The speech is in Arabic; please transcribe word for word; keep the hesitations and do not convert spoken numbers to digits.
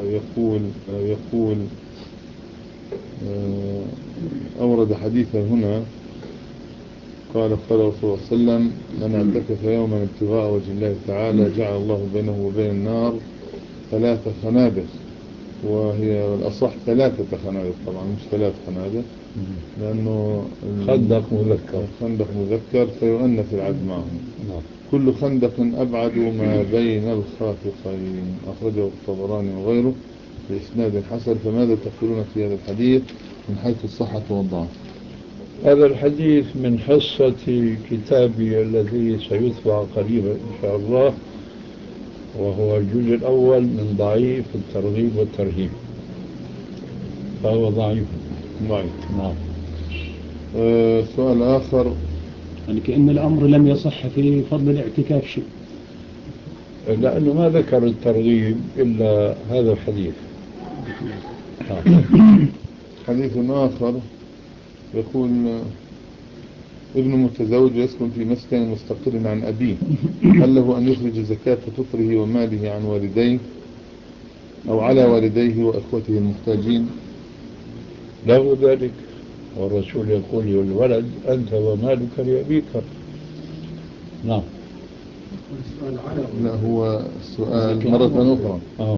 يقول يقول أورد حديثا هنا، قال قال رسول الله صلى الله عليه وسلم: من اعتكف يوما ابتغاء وجه الله تعالى جعل الله بينه وبين النار ثلاث خنادق. وهي الأصح ثلاثة خنادق طبعا، مش ثلاث خنادق، لأنه خندق مذكر خندق مذكر فيؤنث العد معهم. كل خندق أبعد ما بين الخافقين، أخرجه الطبراني وغيره بإسناد حسن. فماذا تقولون في هذا الحديث من حيث الصحة والضعف؟ هذا الحديث من حصة كتابي الذي سيطبع قريبا إن شاء الله، وهو الجزء الأول من ضعيف الترغيب والترهيب، فهو ضعيف. ضعيف. نعم. أه سؤال آخر، يعني كأن الأمر لم يصح في فضل الاعتكاف شيء، لأنه ما ذكر الترغيب إلا هذا الحديث. حديث آخر يقول: ابن متزوج يسكن في مسكن مستقل عن أبيه، هل له أن يخرج زكاة فطره وماله عن والديه أو على والديه وأخوته المحتاجين؟ له ذلك، والرسول يقول للولد: أنت ومالك لأبيك. نعم. لا، هو السؤال مرة أخرى.